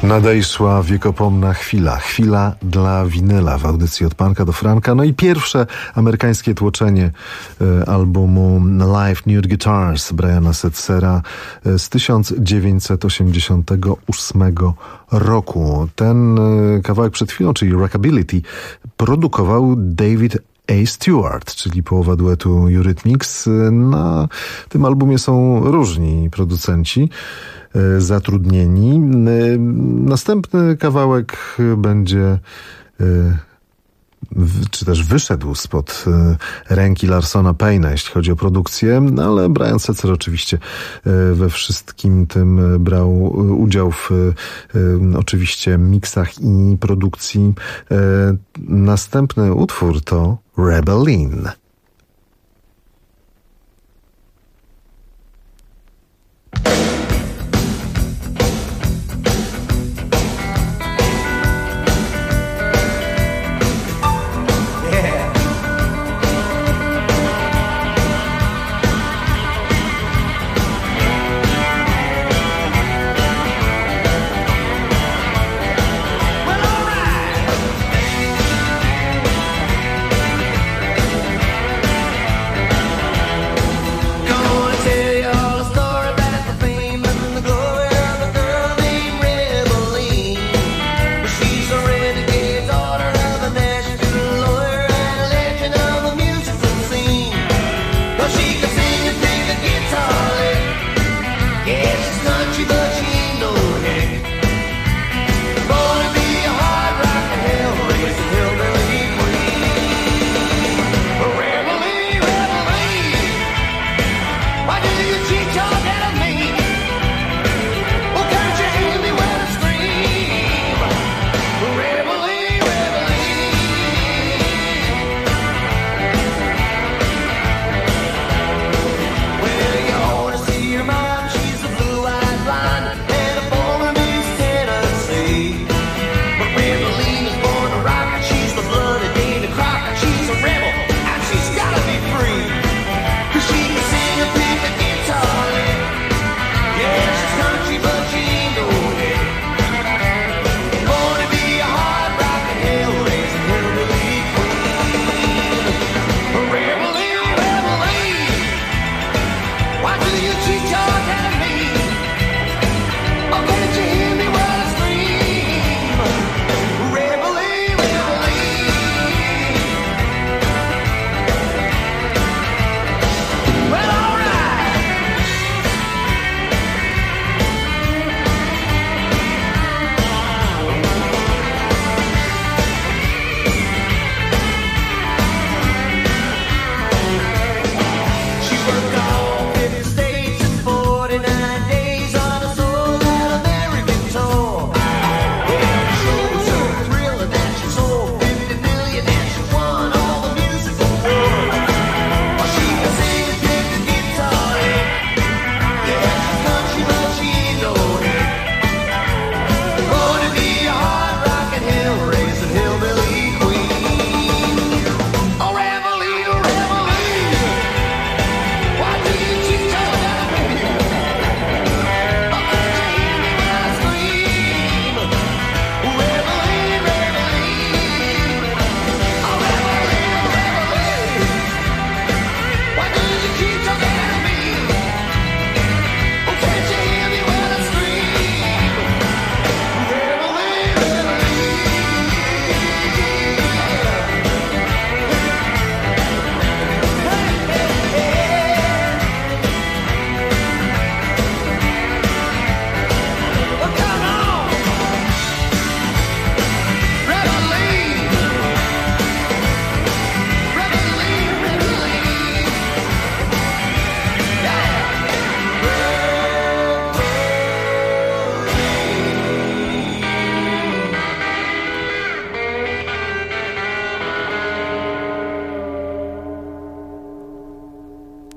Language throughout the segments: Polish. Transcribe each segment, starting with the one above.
Nadejszła wiekopomna chwila dla winyla w audycji Od Punka do Franka. No i pierwsze amerykańskie tłoczenie albumu Live Nude Guitars Briana Setzera z 1988 roku. Ten kawałek przed chwilą, czyli Rockability, produkował David A. Stewart, czyli połowa duetu Eurythmics. Na tym albumie są różni producenci zatrudnieni. Następny kawałek będzie, czy też wyszedł spod ręki Larsona Payne'a, jeśli chodzi o produkcję, ale Brian Setzer oczywiście we wszystkim tym brał udział w oczywiście miksach i produkcji. Następny utwór to Rebelline.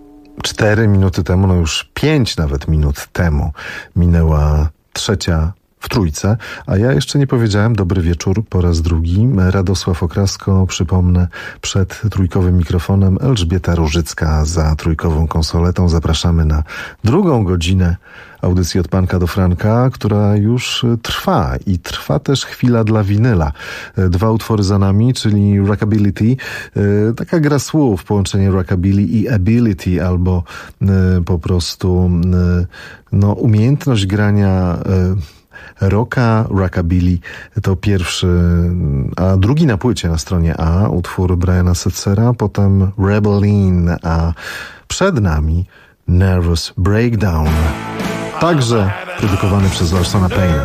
Minuty temu, no już 5 nawet minut temu minęła 3 w trójce, a ja jeszcze nie powiedziałem dobry wieczór po raz drugi. Radosław Okrasko, przypomnę, przed trójkowym mikrofonem, Elżbieta Różycka za trójkową konsoletą. Zapraszamy na drugą godzinę audycji Od Panka do Franka, która już trwa i trwa też chwila dla winyla. 2 utwory za nami, czyli Rockability, taka gra słów, połączenie rockabilly i ability, albo po prostu umiejętność grania rocka, rockabilly to pierwszy, a drugi na płycie na stronie A, utwór Briana Setzera, potem Rebelline, a przed nami Nervous Breakdown, także produkowany przez Larsona Payne'a.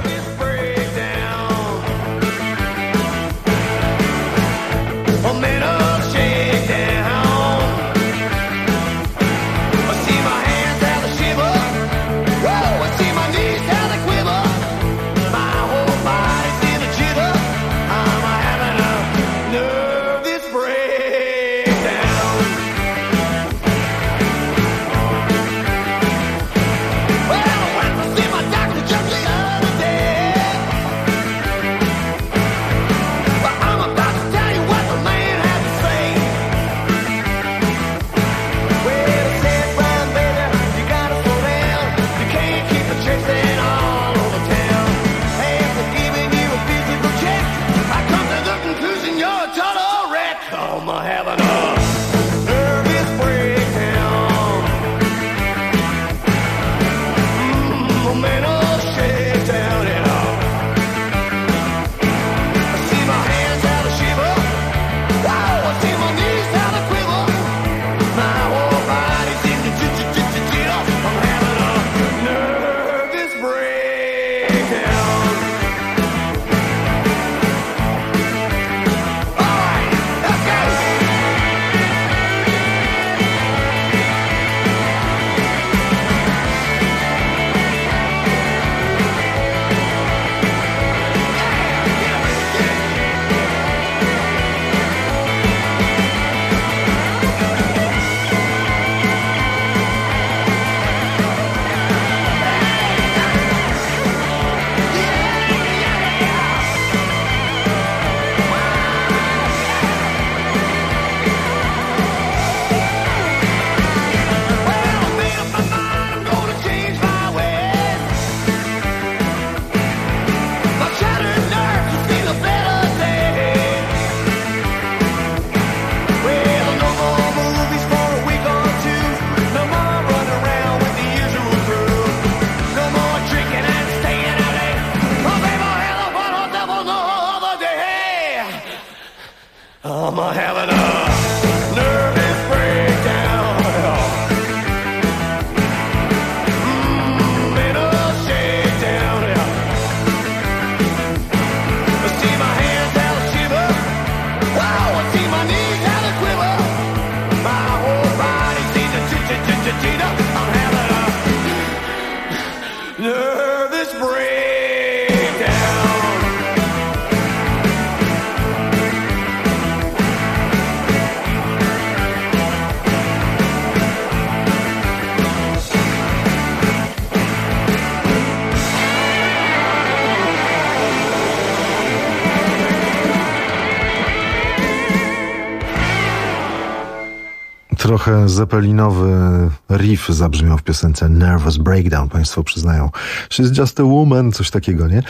Trochę zeppelinowy riff zabrzmiał w piosence Nervous Breakdown. Państwo przyznają, she's just a woman, coś takiego, nie?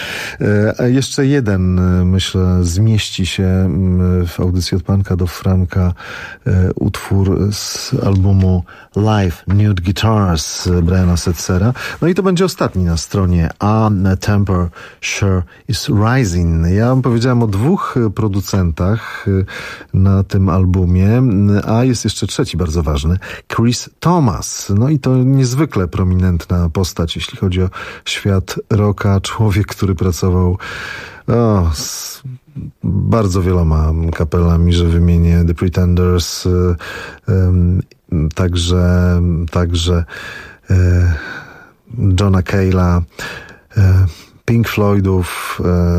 A jeszcze jeden, myślę, zmieści się w audycji Od Panka do Franka, utwór z albumu Live Nude Guitars Briana Setzera. No i to będzie ostatni na stronie A, Temperature is Rising. Ja powiedziałem o 2 producentach na tym albumie, a jest jeszcze trzeci bardzo ważny, Chris Thomas. No i to niezwykle prominentna postać, jeśli chodzi o świat rocka. Człowiek, który pracował z bardzo wieloma kapelami, że wymienię The Pretenders, także Johna Cale'a, Pink Floydów,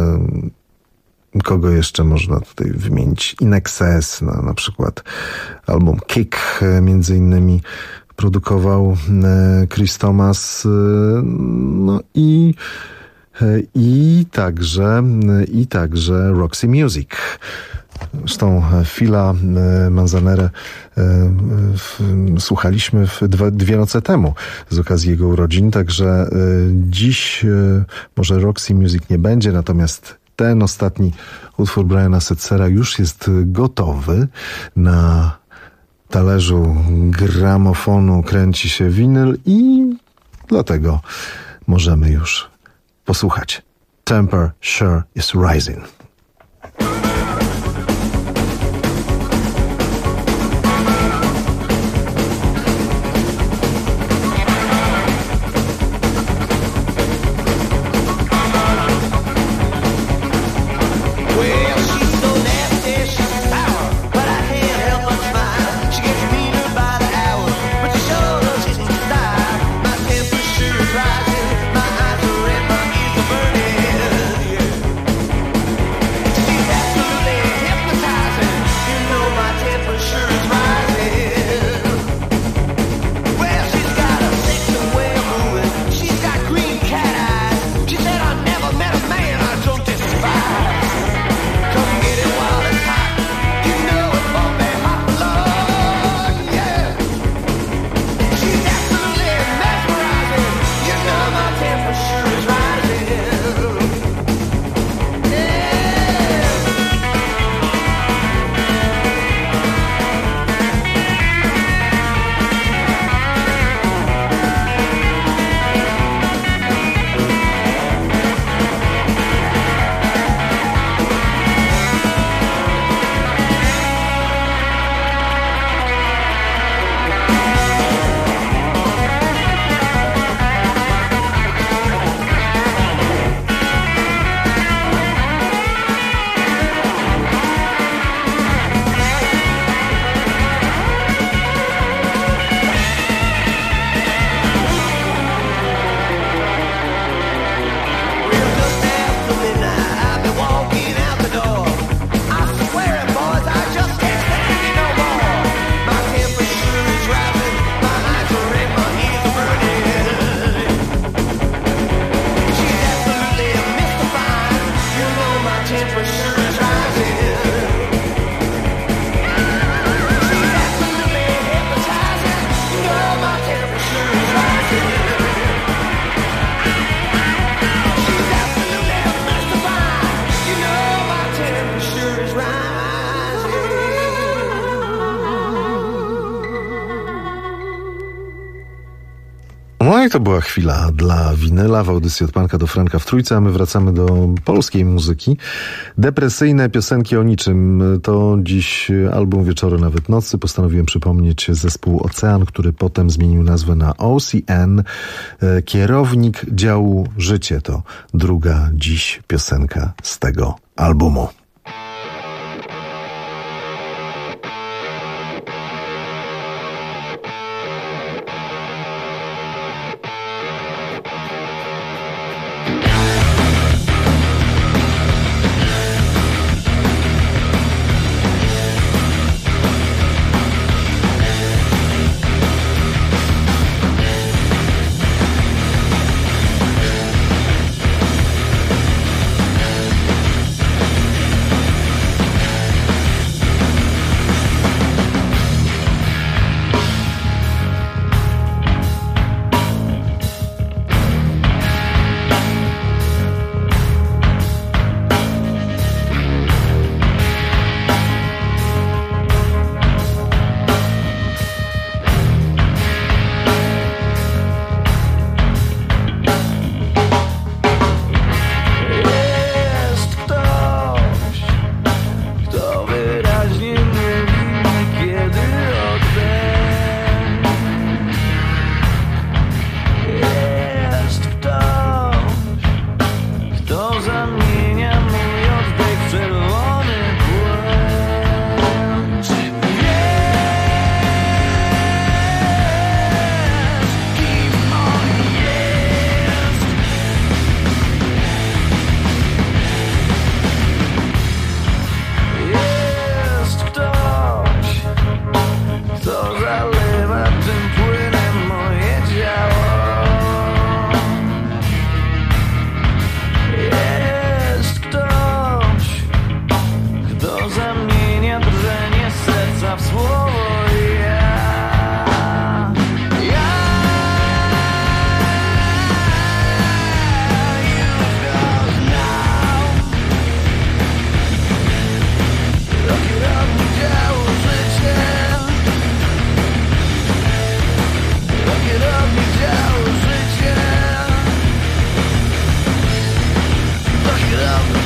kogo jeszcze można tutaj wymienić? In Excess, na przykład album Kick między innymi produkował Chris Thomas. No i i także Roxy Music. Zresztą Phila Manzanerę słuchaliśmy dwie noce temu z okazji jego urodzin, także dziś może Roxy Music nie będzie, natomiast ten ostatni utwór Briana Setzera już jest gotowy. Na talerzu gramofonu kręci się winyl i dlatego możemy już posłuchać. Temperature is rising. No i to była chwila dla winyla w audycji Od Panka do Franka w Trójce, a my wracamy do polskiej muzyki. Depresyjne piosenki o niczym to dziś album Wieczoru nawet nocy. Postanowiłem przypomnieć zespół Ocean, który potem zmienił nazwę na OCN. Kierownik działu Życie to druga dziś piosenka z tego albumu.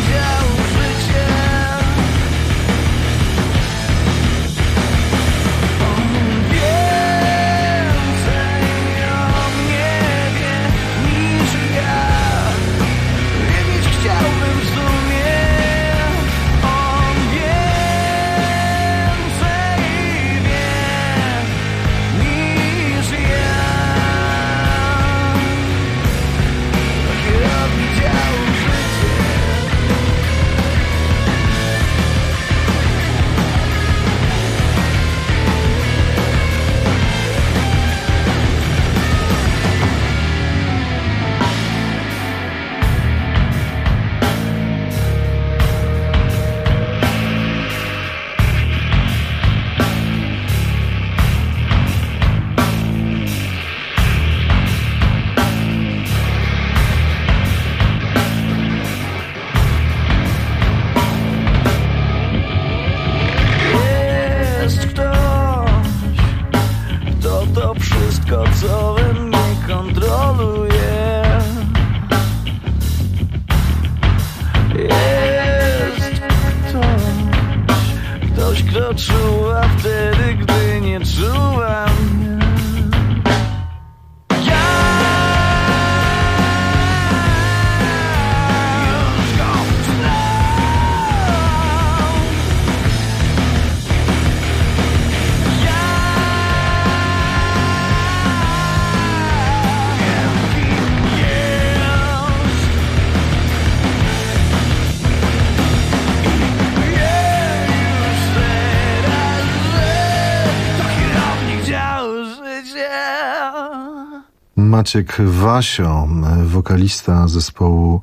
Maciek Wasio, wokalista zespołu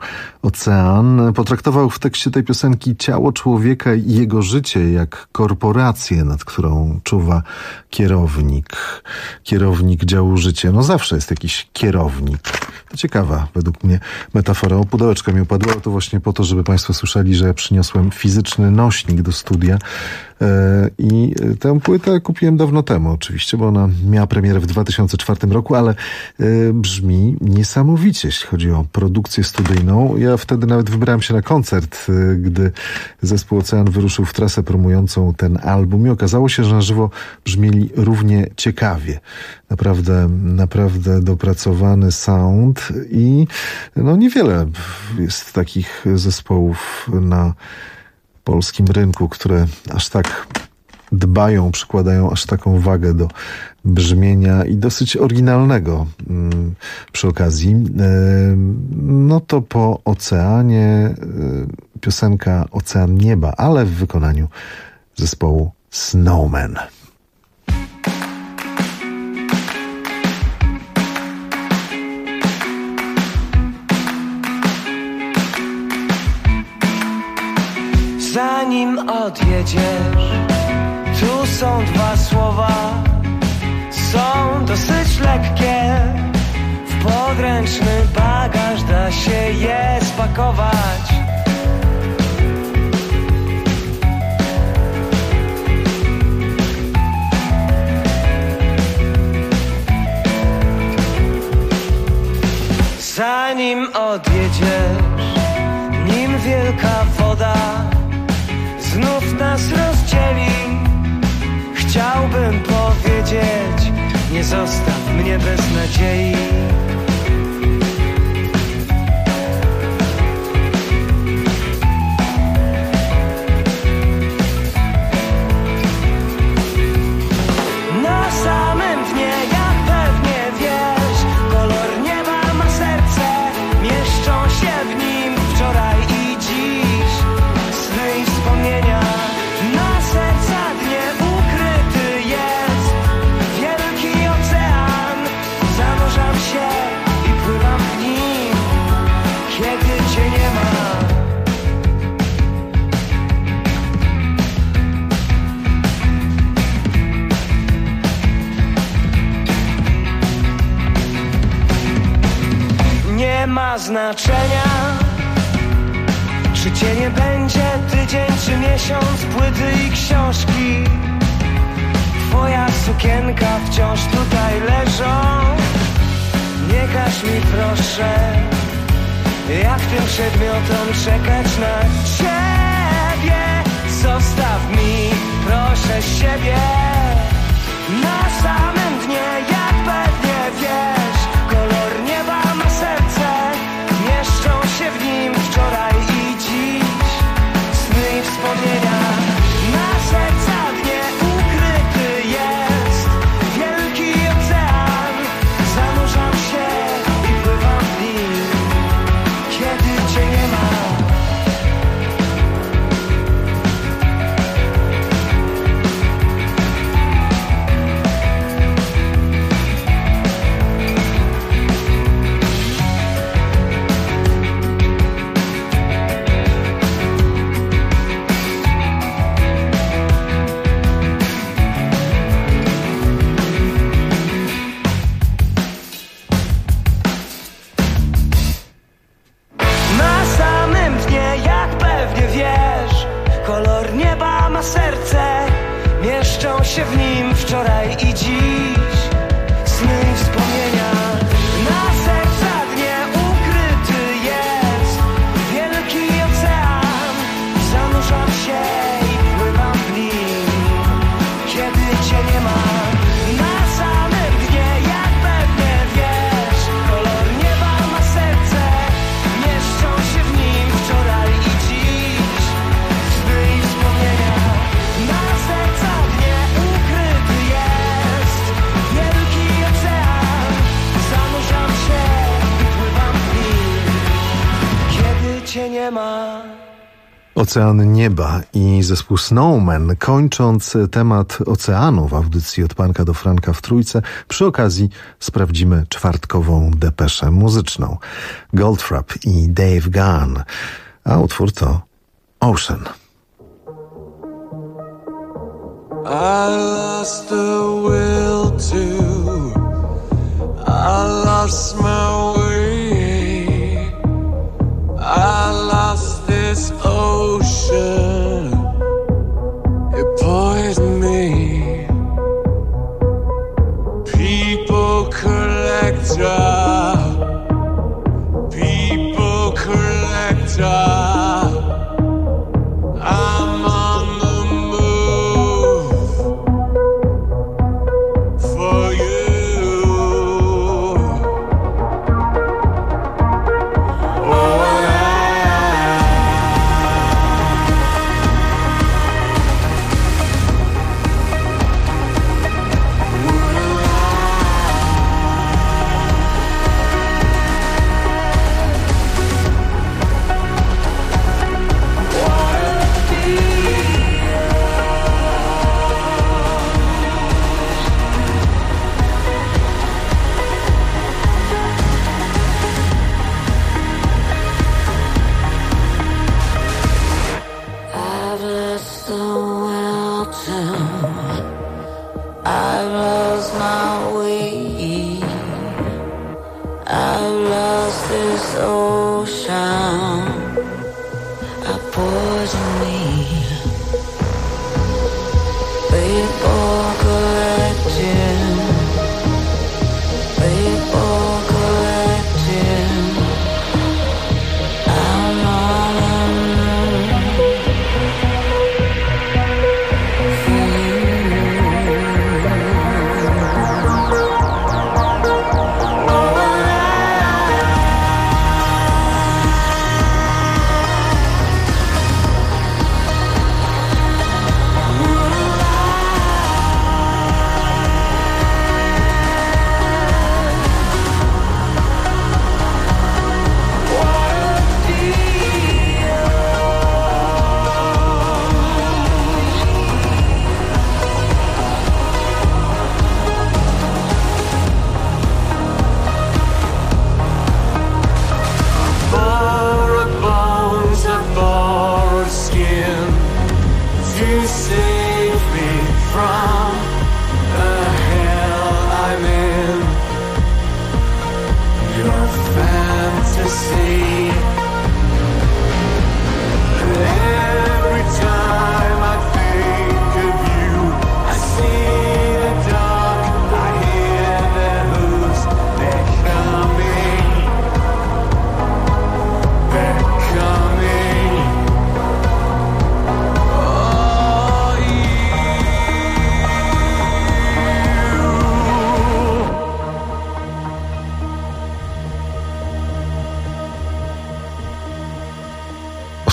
Ocean, potraktował w tekście tej piosenki ciało człowieka i jego życie jak korporację, nad którą czuwa kierownik działu życia. No zawsze jest jakiś kierownik. To ciekawa według mnie metafora. O, pudełeczko mi upadło, to właśnie po to, żeby Państwo słyszeli, że przyniosłem fizyczny nośnik do studia i tę płytę kupiłem dawno temu oczywiście, bo ona miała premierę w 2004 roku, ale brzmi niesamowicie, jeśli chodzi o produkcję studyjną. Ja wtedy nawet wybrałem się na koncert, gdy zespół Ocean wyruszył w trasę promującą ten album i okazało się, że na żywo brzmieli równie ciekawie. Naprawdę dopracowany sound i no niewiele jest takich zespołów na polskim rynku, które aż tak dbają, przykładają aż taką wagę do brzmienia i dosyć oryginalnego przy okazji. No to po Oceanie piosenka Ocean Nieba, ale w wykonaniu zespołu Snowman. Zanim odjedziesz, tu są dwa słowa, są dosyć lekkie. W podręczny bagaż da się je spakować. Zanim odjedziesz, nim wielka woda znów nas rozdzieli, chciałbym powiedzieć, nie zostaw mnie bez nadziei. Na samym dnie, jak pewnie wiesz, kolor nieba ma serce, mieszczą się w nim wczoraj i dziś sny i wspomnienia. Na serca dnie ukryty jest wielki ocean. Zanurzam się i pływam w nim, kiedy cię nie ma. Nie ma znaczenia, czy cię nie będzie tydzień czy miesiąc, płyty i książki. Twoja sukienka wciąż tutaj leżą. Nie każ mi proszę Jak tym przedmiotom czekać na ciebie? Zostaw mi, proszę siebie. Na samym dnie, jak pewnie wiesz, kolor nieba ma serce. Mieszczą się w nim wczoraj i dziś sny i wspomnienia. Na serca dnie ukryty jest wielki ocean. Zanurzam się i pływam w nim, kiedy cię nie ma. Serce, mieszczą się w nim wczoraj i dziś sny i wspomnienia. Na serca dnie ukryty jest wielki ocean. Zanurzam się i pływam w nim, kiedy cię nie ma. Na samym dnie, jak pewnie wiesz, kolor nieba ma serce. Mieszczą się w nim wczoraj i dziś sny i wspomnienia. Na serca dnie ukryty jest wielki ocean. Zanurzam się i pływam w nim, kiedy cię nie ma. Ocean Nieba i zespół Snowman, kończąc temat oceanu w audycji Od Panka do Franka w Trójce. Przy okazji sprawdzimy czwartkową depeszę muzyczną. Goldfrapp i Dave Gahan, a utwór to Ocean. I lost the will to, I lost my way, I lost this ocean, it poisoned me. People collector, people collector.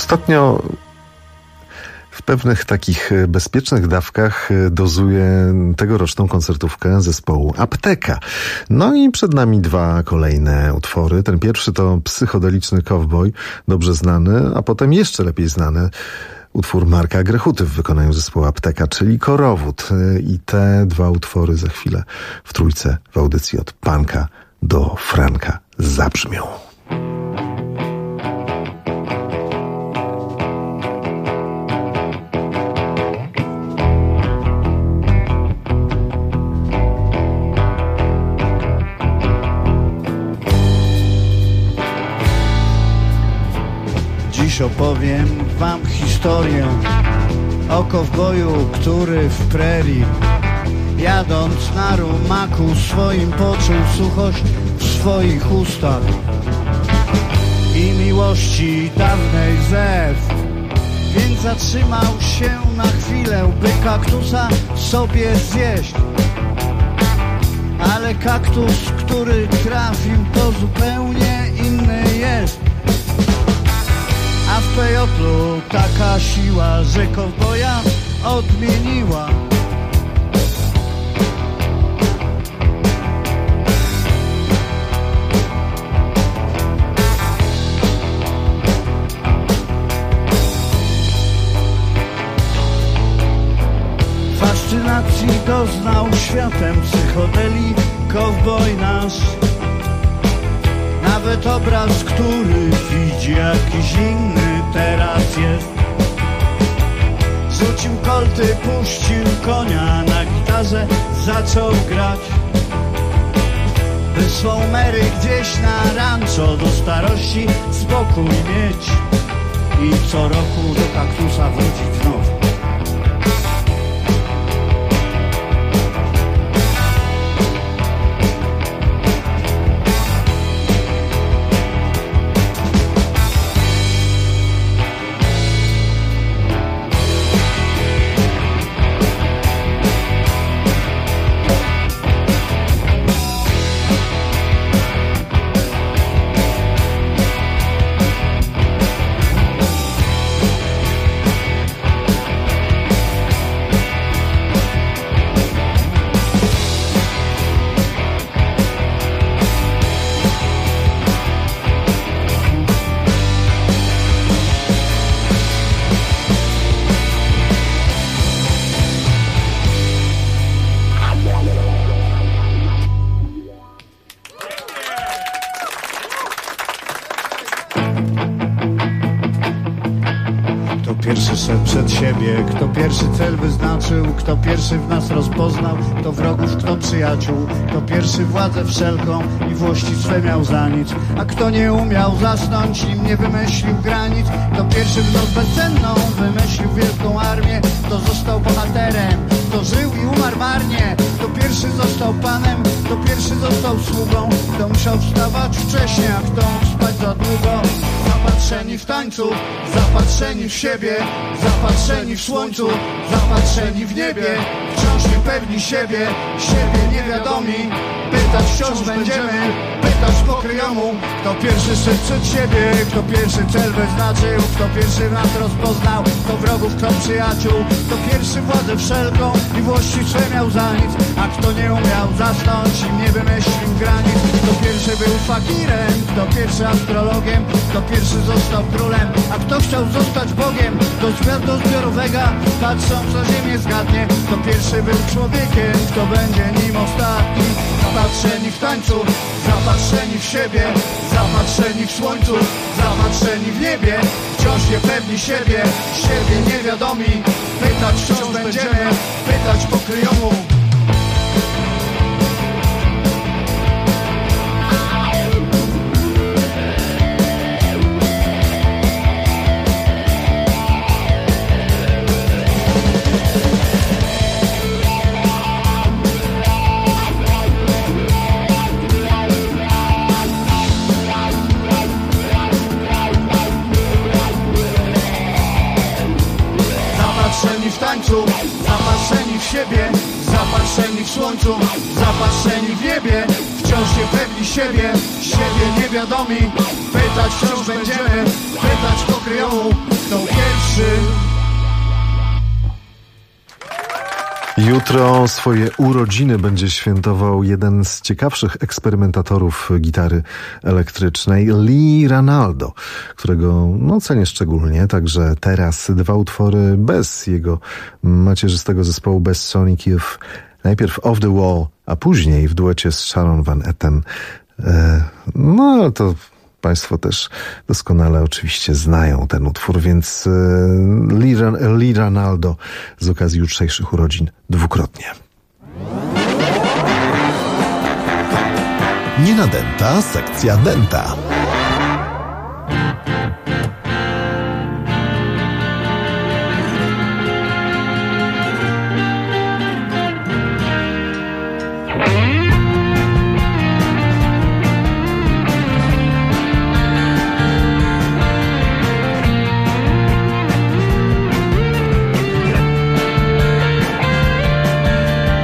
Ostatnio w pewnych takich bezpiecznych dawkach dozuję tegoroczną koncertówkę zespołu Apteka. No i przed nami dwa kolejne utwory. Ten pierwszy to psychodeliczny Cowboy, dobrze znany, a potem jeszcze lepiej znany utwór Marka Grechuty w wykonaniu zespołu Apteka, czyli Korowód. I te dwa utwory za chwilę w trójce w audycji od punka do franka zabrzmią. Dziś opowiem wam historię o kowboju, który w prerii, jadąc na rumaku swoim, poczuł suchość w swoich ustach i miłości dawnej zew. Więc zatrzymał się na chwilę, by kaktusa sobie zjeść. Ale kaktus, który trafił, to zupełnie inny jest. A w pejotlu taka siła, że kowboja odmieniła. Fascynacji doznał światem psychodeli kowboj nasz. Nawet obraz, który widzi jakiś inny, teraz jest. Rzucił kolty, puścił konia na gitarze, zaczął grać. By swą Mary gdzieś na rancho do starości spokój mieć i co roku do kaktusa wrócić znów. Przed siebie, kto pierwszy cel wyznaczył, kto pierwszy w nas rozpoznał, kto wrogów, kto przyjaciół, kto pierwszy władzę wszelką i włości swe miał za nic, a kto nie umiał zasnąć i nie wymyślił granic, kto pierwszy w noc bezcenną wymyślił wielką armię, kto został bohaterem, kto żył i umarł marnie, kto pierwszy został panem, kto pierwszy został sługą, kto musiał wstawać wcześnie, a kto spać za długo. Zapatrzeni w tańcu, zapatrzeni w siebie, zapatrzeni w słońcu, zapatrzeni w niebie, wciąż niepewni siebie, niewiadomi. Pytać wciąż będziemy, pytać pokryjomu. Kto pierwszy szedł przed siebie, kto pierwszy cel wyznaczył, kto pierwszy nas rozpoznał, kto wrogów, kto przyjaciół, kto pierwszy władzę wszelką i włości swe miał za nic, a kto nie umiał zasnąć i nie wymyślił granic. Kto pierwszy był fakirem, kto pierwszy astrologiem, kto pierwszy został królem, a kto chciał zostać Bogiem, kto z gwiazdą zbiorowego patrząc na ziemię zgadnie, kto pierwszy był człowiekiem, kto będzie nim ostatni. Zapatrzeni w tańcu, zapatrzeni w siebie, zapatrzeni w słońcu, zapatrzeni w niebie, wciąż niepewni siebie, niewiadomi. Pytać wciąż będziemy, pytać pokryjomu. Zapatrzeni w siebie, zapatrzeni w słońcu, zapatrzeni w niebie, wciąż niepewni siebie, niewiadomi. Pytać wciąż będziemy, pytać pokryjomu. Jutro swoje urodziny będzie świętował jeden z ciekawszych eksperymentatorów gitary elektrycznej, Lee Ranaldo, którego cenię szczególnie. Także teraz 2 utwory bez jego macierzystego zespołu, bez Sonic Youth. Najpierw Off the Wall, a później w duecie z Sharon Van Etten. Ale to Państwo też doskonale oczywiście znają ten utwór, więc Lee Ranaldo z okazji jutrzejszych urodzin dwukrotnie. Nienadęta sekcja dęta.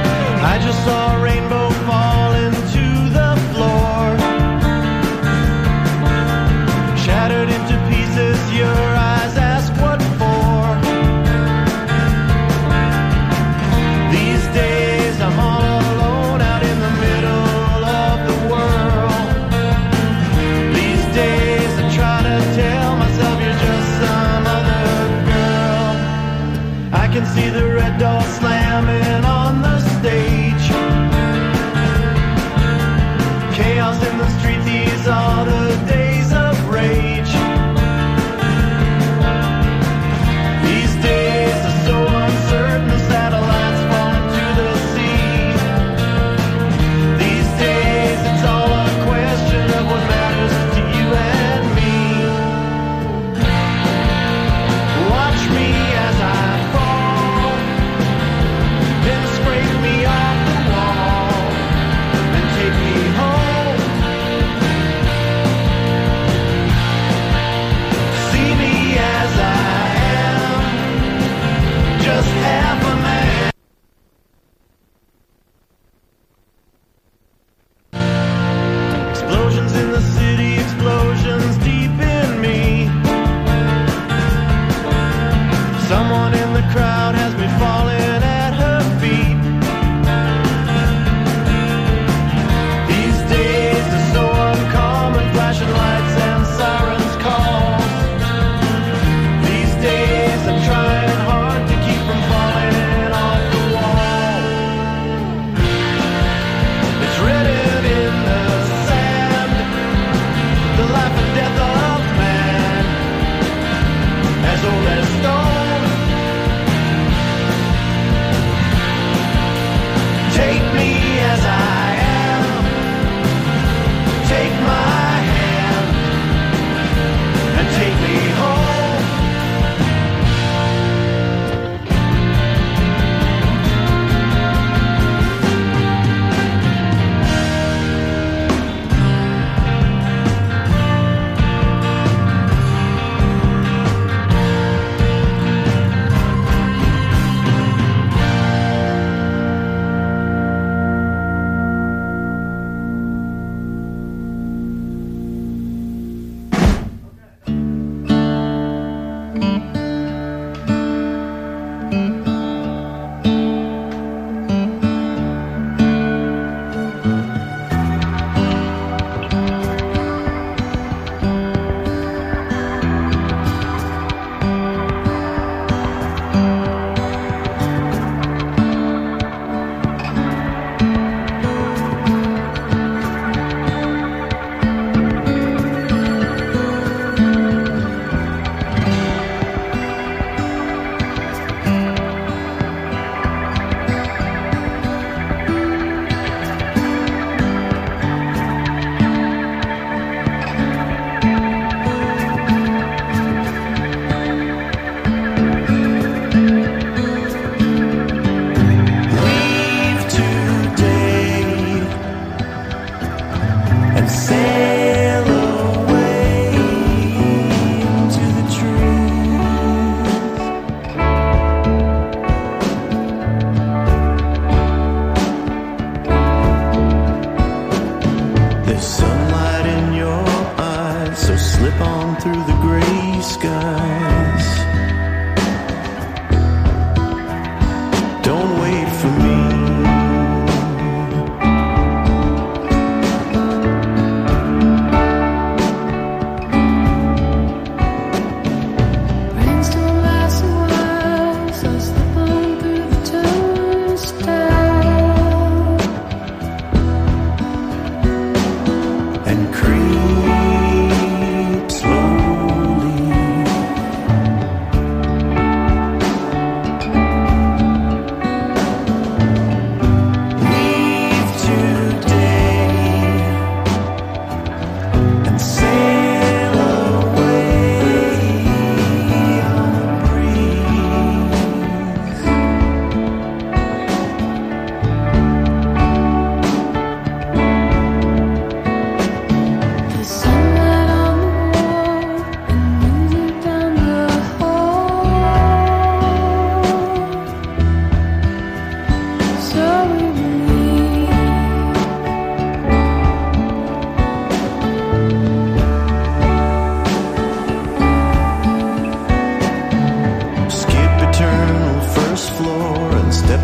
I just saw a rainbow fall into the floor.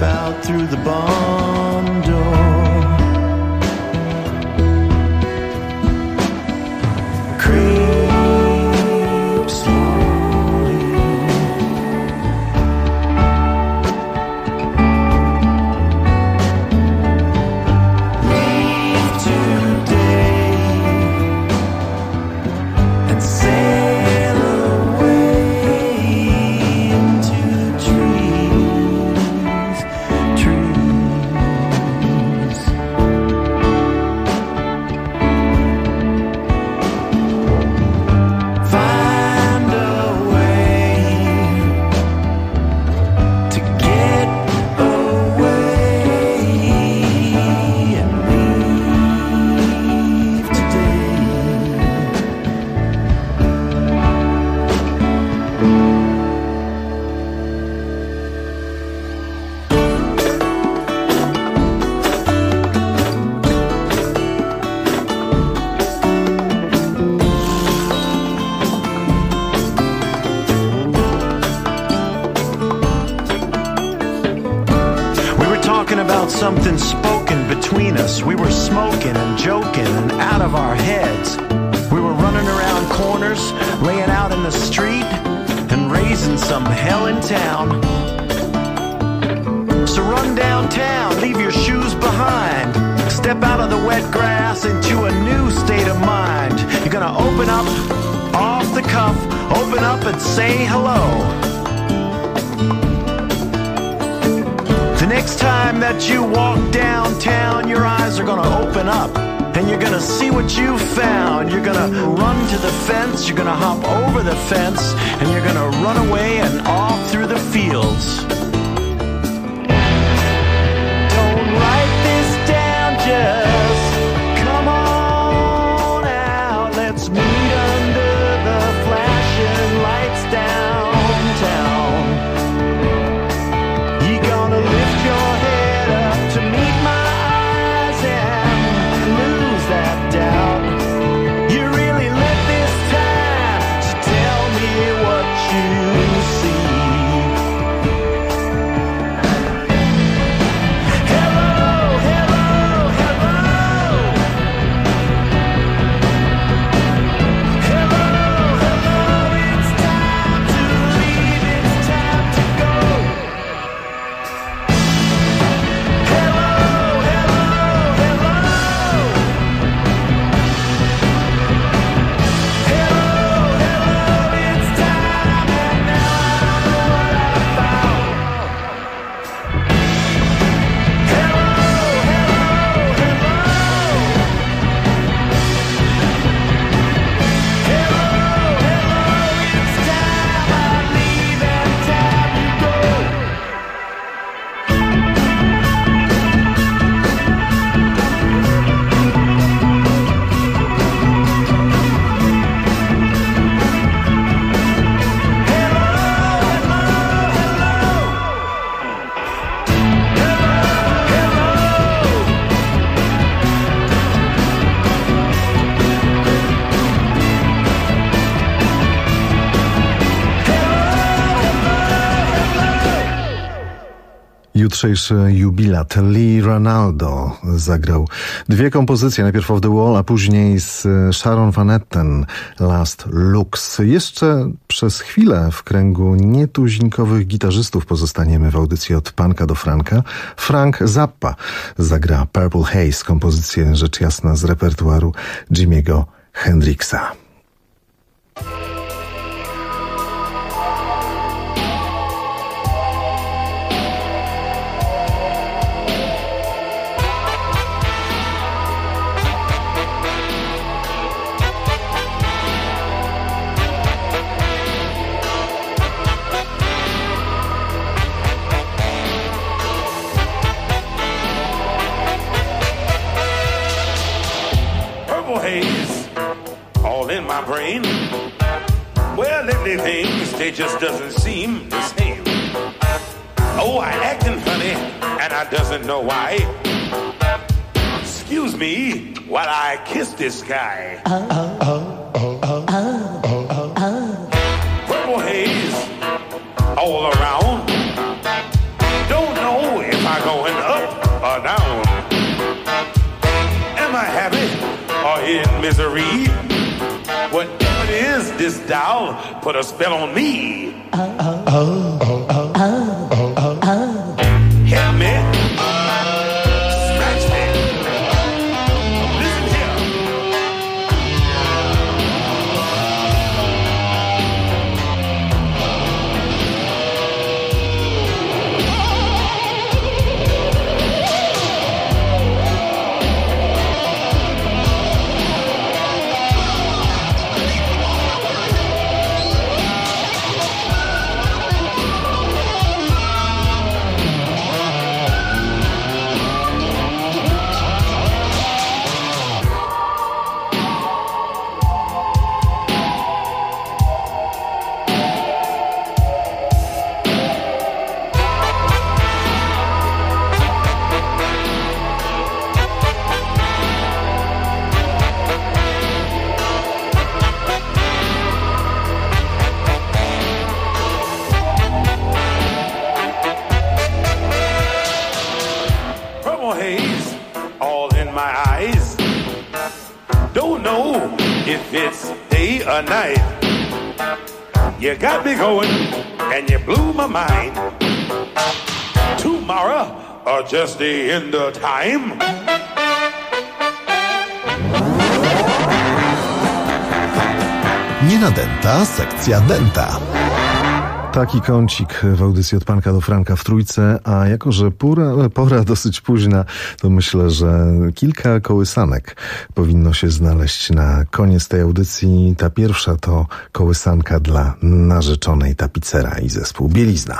out through the barn door. Creep slowly. Leave today and sail away into the trees. Find a way to get away and leave today. We were talking about something spoken between us. We were smoking and joking and out of our heads. We were running around corners, laying out in the street, and raising some hell in town. So run downtown, leave your shoes behind. Step out of the wet grass into a new state of mind. You're gonna open up, off the cuff, open up and say hello. The next time that you walk downtown, your eyes are gonna open up and you're gonna see what you found. You're gonna run to the fence, you're gonna hop over the fence, and you're gonna run away and off through the fields. Don't write this down, just come on out. Let's meet under the flashing lights downtown. You gonna lift your head up to meet my eyes and lose that doubt. You really lit this time, so tell me what you see. Hello, hello, hello. Hello, hello, it's time to leave, it's time to go. Hello, hello, hello. Hello, hello, it's time, and now I know what I found. Hello, hello, hello. Hello, hello, it's time I leave and time you go. Jutrzejszy jubilat Lee Ranaldo zagrał dwie kompozycje, najpierw Off the Wall, a później z Sharon Van Etten Last Looks. Jeszcze przez chwilę w kręgu nietuzinkowych gitarzystów pozostaniemy w audycji Od Punka do Franka. Frank Zappa zagra Purple Haze, kompozycję rzecz jasna z repertuaru Jimiego Hendrixa. Purple haze, all in my brain. Well, lately things, they just doesn't seem the same. Oh, I acting funny, and I doesn't know why. Excuse me while I kiss this guy. Purple haze, all around. Don't know if misery. Whatever it is, this doll put a spell on me. Help me. Scratch me. Listen here. Night. You got me going and you blew my mind. Tomorrow or just the end of time. Nie nadęta, sekcja dęta. Taki kącik w audycji od Panka do Franka w Trójce, a jako, że pora dosyć późna, to myślę, że kilka kołysanek powinno się znaleźć na koniec tej audycji. Ta pierwsza to kołysanka dla narzeczonej Tapicera i zespół Bielizna.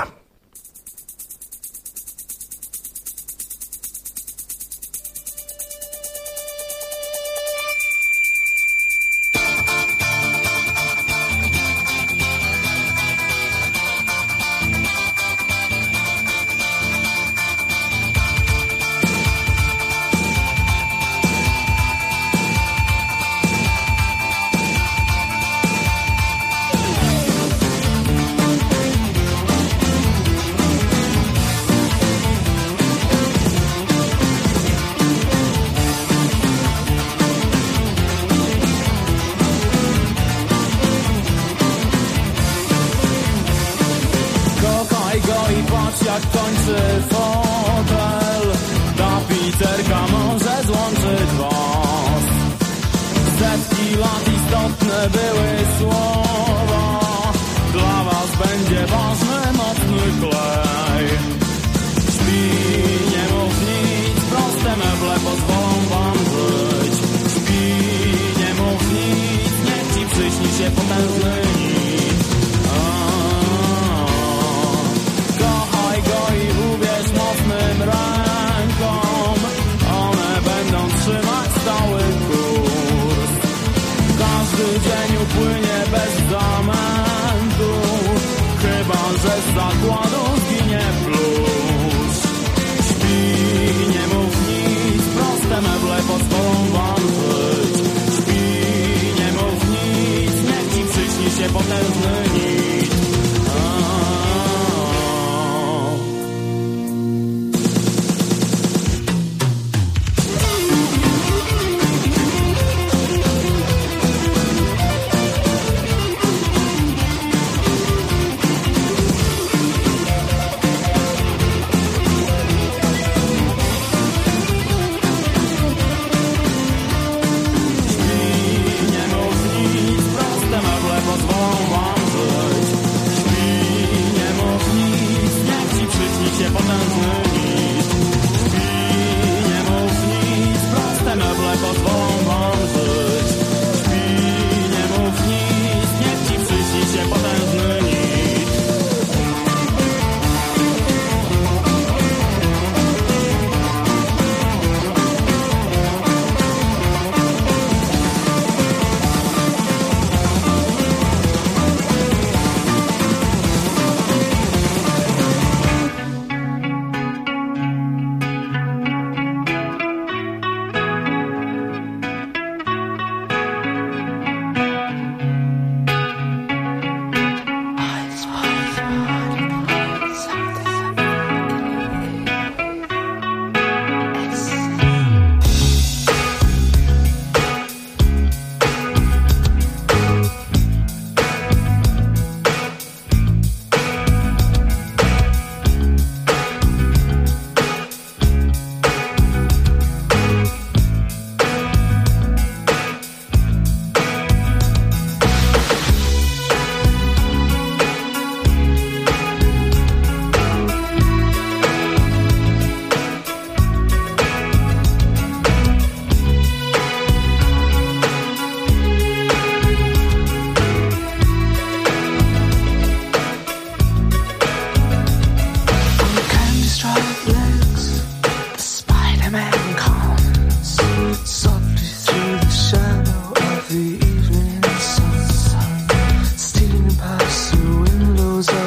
Pozwolą wam żyć.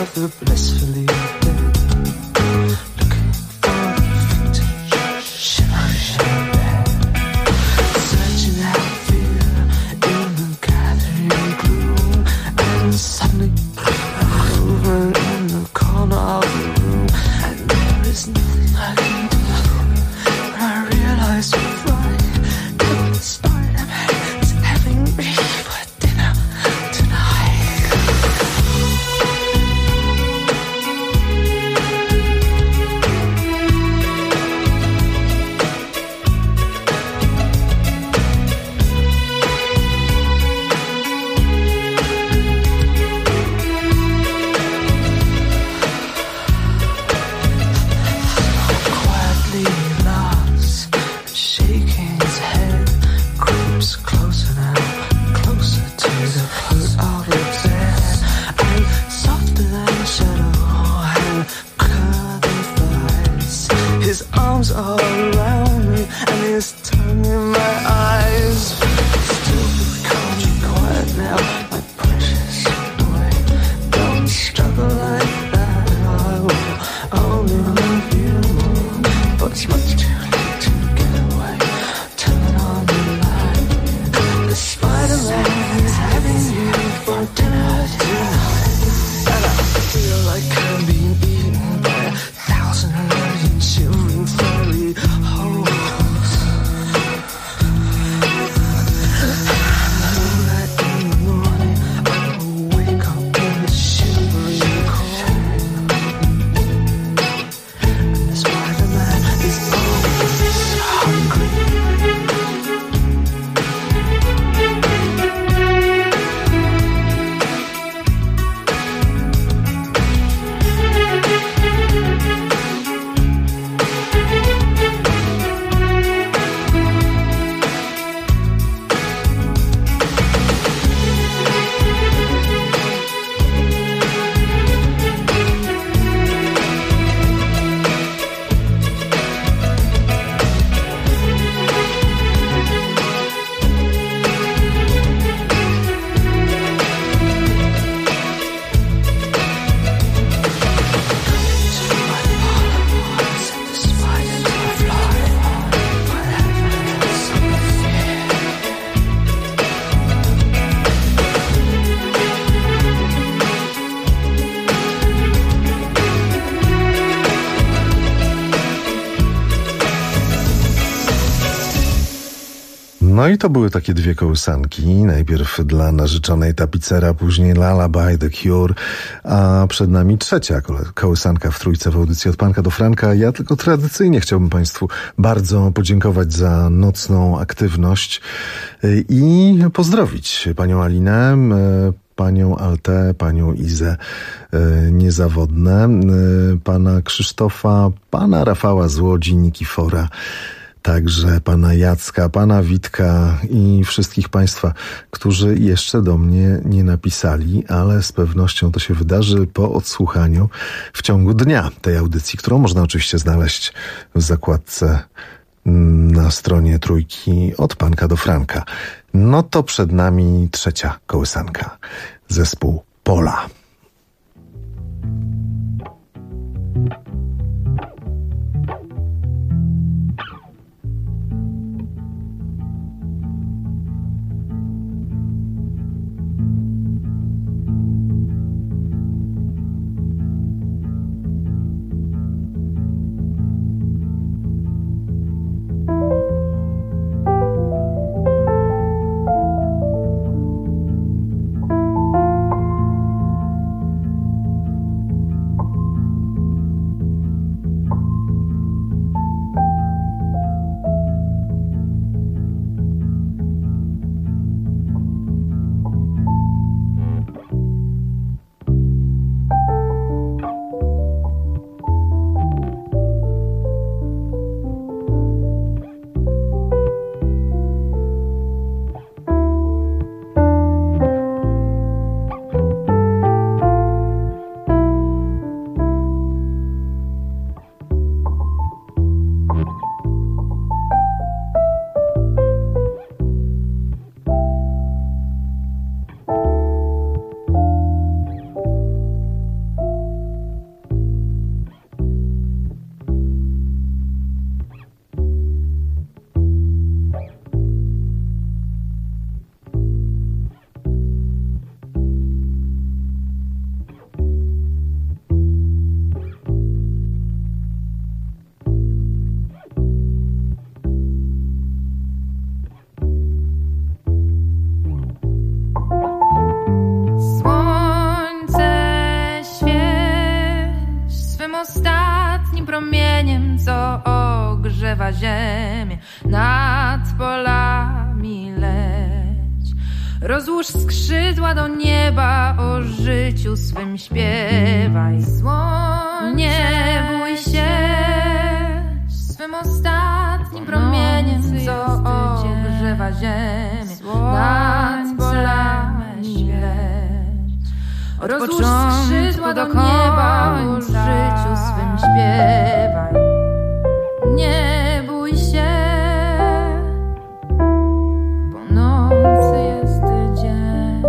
the blissfully dead, looking for the vintage shimmering bed, searching out fear in the gathering gloom, and suddenly movement in the corner of the room, and there is nothing I can do. But I realize you're right. The Spider-Man is having me for dinner tonight. Quietly laughs, shaking his head, creeps closer now, closer to the foot of the bed, and softer than a shadow, and clearer than flies. His arms are around me, and his tongue in my eyes. Still, can't you quiet now, my precious boy? Don't struggle like that. I will only love you more, but it's much too late to get away. Turn on the light. The Spider-Man is having you for dinner tonight, and I feel like I'm being eaten by 1,000 million shivering furry holes. I know that in the morning I will wake up in the shivering cold, and the Spider-Man is always hungry. No i to były takie dwie kołysanki. Najpierw dla narzeczonej Tapicera, później Lullaby, The Cure, a przed nami trzecia kołysanka w trójce w audycji Od Panka do Franka. Ja tylko tradycyjnie chciałbym Państwu bardzo podziękować za nocną aktywność i pozdrowić panią Alinę, panią Altę, panią Izę Niezawodne, pana Krzysztofa, pana Rafała z Łodzi, Nikifora, także pana Jacka, pana Witka i wszystkich Państwa, którzy jeszcze do mnie nie napisali, ale z pewnością to się wydarzy po odsłuchaniu w ciągu dnia tej audycji, którą można oczywiście znaleźć w zakładce na stronie trójki Od Panka do Franka. No to przed nami trzecia kołysanka. Zespół Pola. promieniem, co ogrzewa ziemię. Nad polami leć, rozłóż skrzydła do nieba, o życiu swym śpiewaj. Słońce, nie bój się, swym ostatnim promieniem, co ogrzewa ziemię. Nad polami leć, rozłóż skrzydła do nieba, o życiu swym śpiewaj. Nie bój się, po nocy jest dzień.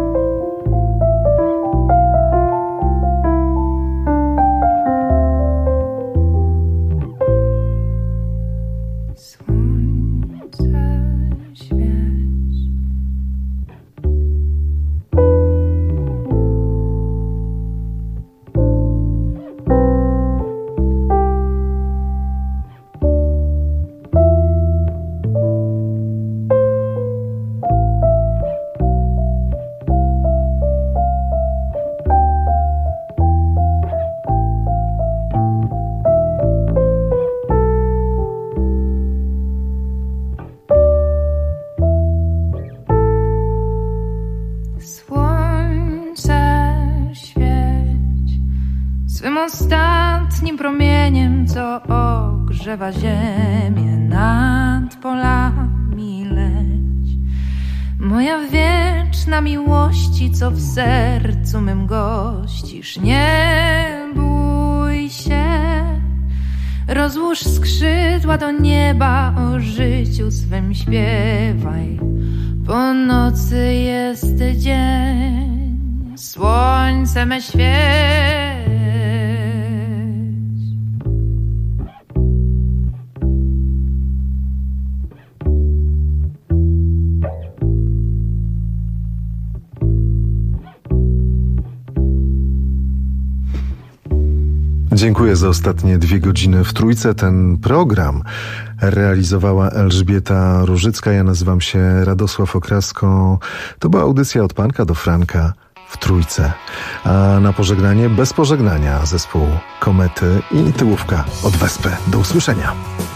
Słońce świeć. Słońce świeć swym ostatnim promieniem, co ogrzewa ziemię. Nad polami leć, moja wieczna miłości, co w sercu mym gościsz. Nie bój się, rozłóż skrzydła do nieba, o życiu swym śpiewaj. Po nocy jest dzień, słońce me świeć. Dziękuję za ostatnie 2 godziny w Trójce. Ten program realizowała Elżbieta Różycka. Ja nazywam się Radosław Okrasko. To była audycja od Panka do Franka w Trójce. A na pożegnanie, bez pożegnania, zespół Komety i tyłówka od Wespy. Do usłyszenia.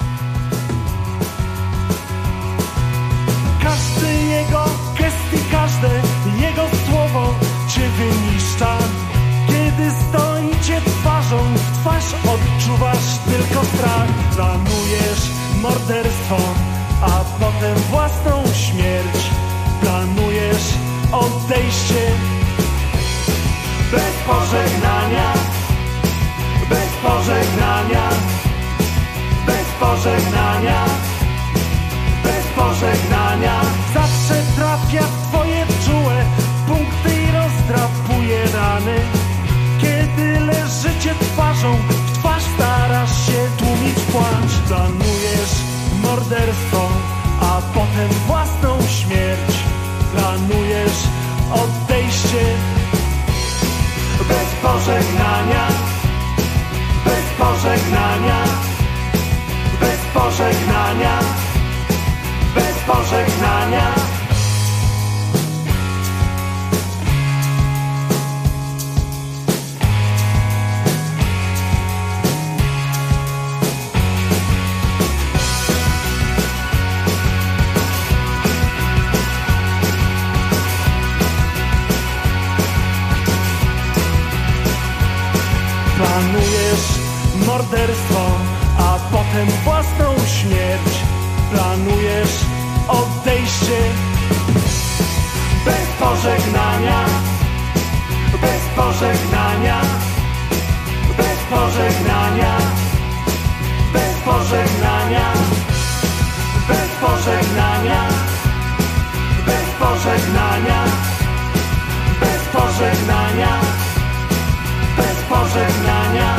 Każdy jego gest i każde jego słowo cię wyniszcza. Kiedy stoicie twarzą w twarz, odczuwasz tylko strach. Planujesz morderstwo, a potem własną śmierć. Planujesz odejście bez pożegnania, bez pożegnania, bez pożegnania, bez pożegnania. Zawsze trafia w twoje czułe punkty i rozdrapuje rany. Kiedy leżycie twarzą w twarz, starasz się tłumić płacz. Planujesz morderstwo, a potem własną śmierć. Planujesz odejście bez pożegnania, bez pożegnania, bez pożegnania, bez pożegnania. Planujesz morderstwo, a potem własną śmierć. Planujesz odejście bez pożegnania, bez pożegnania, bez pożegnania, bez pożegnania, bez pożegnania, bez pożegnania, bez pożegnania, bez pożegnania.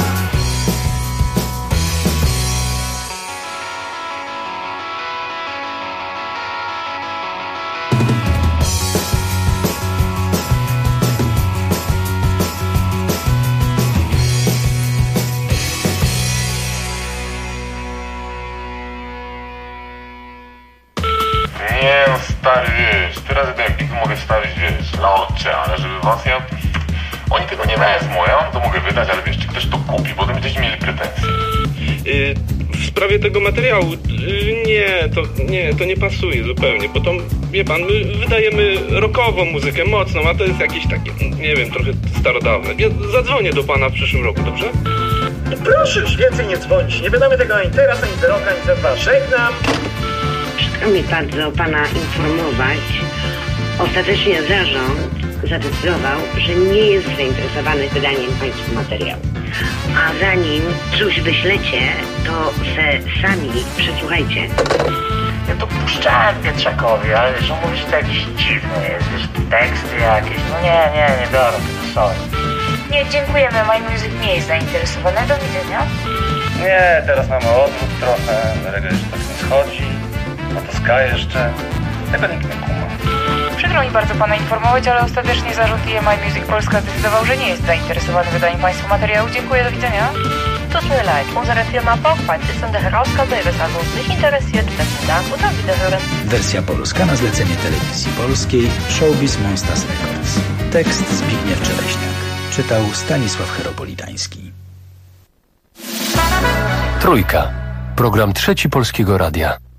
sprawie tego materiału, to nie pasuje zupełnie, bo to, wie pan, my wydajemy rockową muzykę, mocną, a to jest jakieś takie, nie wiem, trochę starodawne. Ja zadzwonię do pana w przyszłym roku, dobrze? Proszę już więcej nie dzwonić, nie wydamy tego ani teraz, ani za rok, ani za dwa. Żegnam. Przykro mi bardzo pana informować. Ostatecznie zarząd zadecydował, że nie jest zainteresowany wydaniem państwu materiału. A zanim coś wyślecie, to se sami przesłuchajcie. Ja to puszczałem Pietrzakowi, ale wiesz, on mówi, że to jakiś dziwny jest, wiesz, teksty jakieś. No nie biorę, sorry. Nie, dziękujemy, My Music nie jest zainteresowany. Do widzenia. Nie, teraz mamy odwrót trochę, reggae już tak nie schodzi, no to ska jeszcze, tego nikt nie kuma. Przykro mi bardzo pana informować, ale ostatecznie zarząd My Music Polska zdecydował, że nie jest zainteresowany wydaniem państwu materiału. Dziękuję, do widzenia. Tut mir leid, unsere Firma Bauchweiz ist in der Herausgabe Ihres Albums nicht interessiert. Besten Dank und auf Wiederhören. Wersja polska na zlecenie Telewizji Polskiej Showbiz Monsters Records. Tekst Zbigniew Czeleśniak. Czytał Stanisław Heropolitański. Trójka. Program Trzeci Polskiego Radia.